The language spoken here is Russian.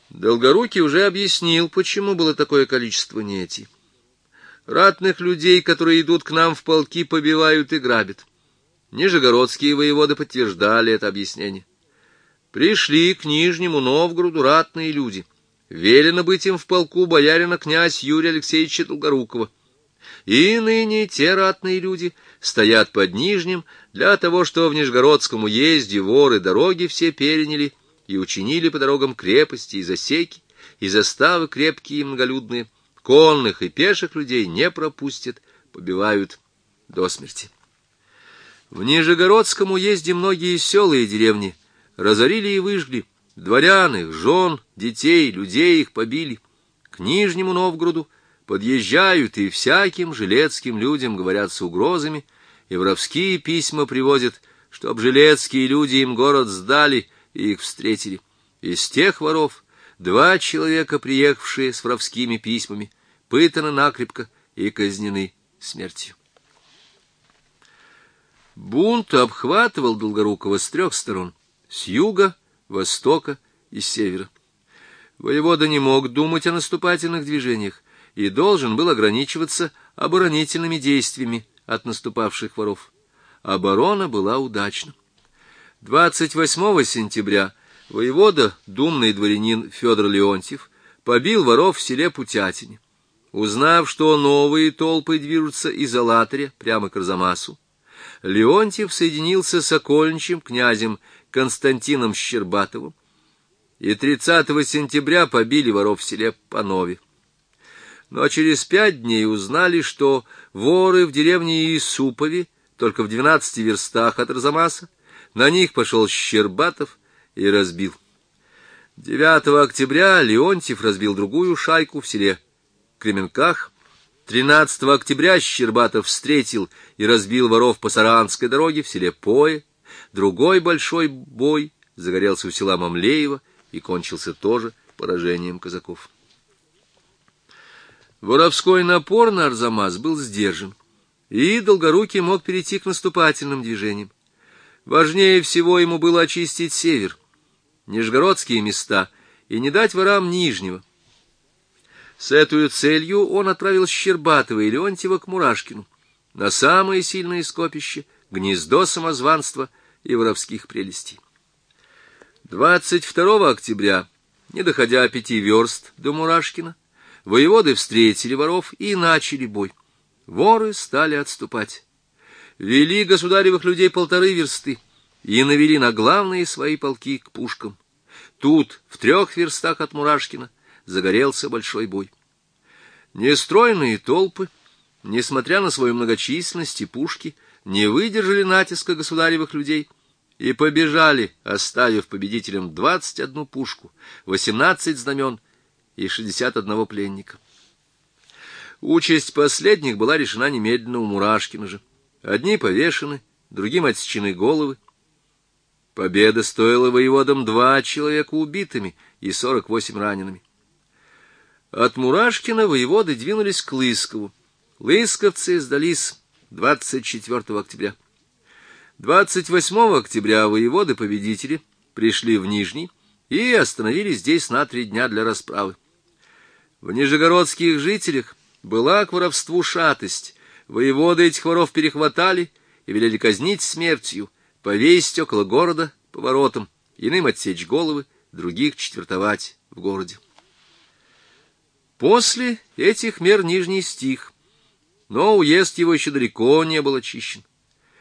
Долгорукий уже объяснил, почему было такое количество нети. Ратных людей, которые идут к нам в полки, побивают и грабят. Нижегородские воеводы подтверждали это объяснение. Пришли к Нижнему Новгороду ратные люди. Велено быть им в полку боярина князь Юрия Алексеевича Долгорукова. И ныне те ратные люди стоят под Нижним для того, что в Нижегородском уезде воры дороги все переняли и учинили по дорогам крепости и засеки, и заставы крепкие и многолюдные, конных и пеших людей не пропустят, побивают до смерти. В Нижегородском уезде многие села и деревни разорили и выжгли, дворян их, жен, детей, людей их побили. К Нижнему Новгороду подъезжают и всяким жилецким людям говорят с угрозами, и воровские письма привозят, чтоб жилецкие люди им город сдали и их встретили. Из тех воров 2 человека, приехавшие с воровскими письмами, пытаны накрепко и казнены смертью. Бунт обхватывал Долгорукова с 3 сторон — с юга, востока и севера. Воевода не мог думать о наступательных движениях и должен был ограничиваться оборонительными действиями от наступавших воров. Оборона была удачна. 28 сентября воевода, думный дворянин Федор Леонтьев, побил воров в селе Путятине. Узнав, что новые толпы движутся из Алатыря прямо к Арзамасу, Леонтьев соединился с окольничьим князем Константином Щербатовым, и 30 сентября побили воров в селе Панове. Но через 5 дней узнали, что воры в деревне Исупове, только в 12 верстах от Арзамаса, на них пошел Щербатов и разбил. 9 октября Леонтьев разбил другую шайку в селе Кременках. 13 октября Щербатов встретил и разбил воров по Саранской дороге в селе Пое. Другой большой бой загорелся у села Мамлеево и кончился тоже поражением казаков. Воровской напор на Арзамас был сдержан, и Долгорукий мог перейти к наступательным движениям. Важнее всего ему было очистить север, нижегородские места, и не дать ворам Нижнего. С этой целью он отправил Щербатова и Леонтьева к Мурашкину, на самое сильное скопище, гнездо самозванства и воровских прелестей. 22 октября, не доходя 5 верст до Мурашкина, воеводы встретили воров и начали бой. Воры стали отступать. Вели государевых людей 1,5 версты и навели на главные свои полки к пушкам. Тут, в 3 верстах от Мурашкина, загорелся большой бой. Нестройные толпы, несмотря на свою многочисленность и пушки, не выдержали натиска государевых людей и побежали, оставив победителям 21 пушку, 18 знамен и 61 пленника. Участь последних была решена немедленно у Мурашкина же. Одни повешены, другим отсечены головы. Победа стоила воеводам 2 человека убитыми и 48 ранеными. От Мурашкина воеводы двинулись к Лыскову. Лысковцы сдались 24 октября. 28 октября воеводы-победители пришли в Нижний и остановились здесь на 3 дня для расправы. В нижегородских жителях была к воровству шатость. Воеводы этих воров перехватали и велели казнить смертью, повесить около города по воротам, иным отсечь головы, других четвертовать в городе. После этих мер Нижний стих, но уезд его еще далеко не был очищен.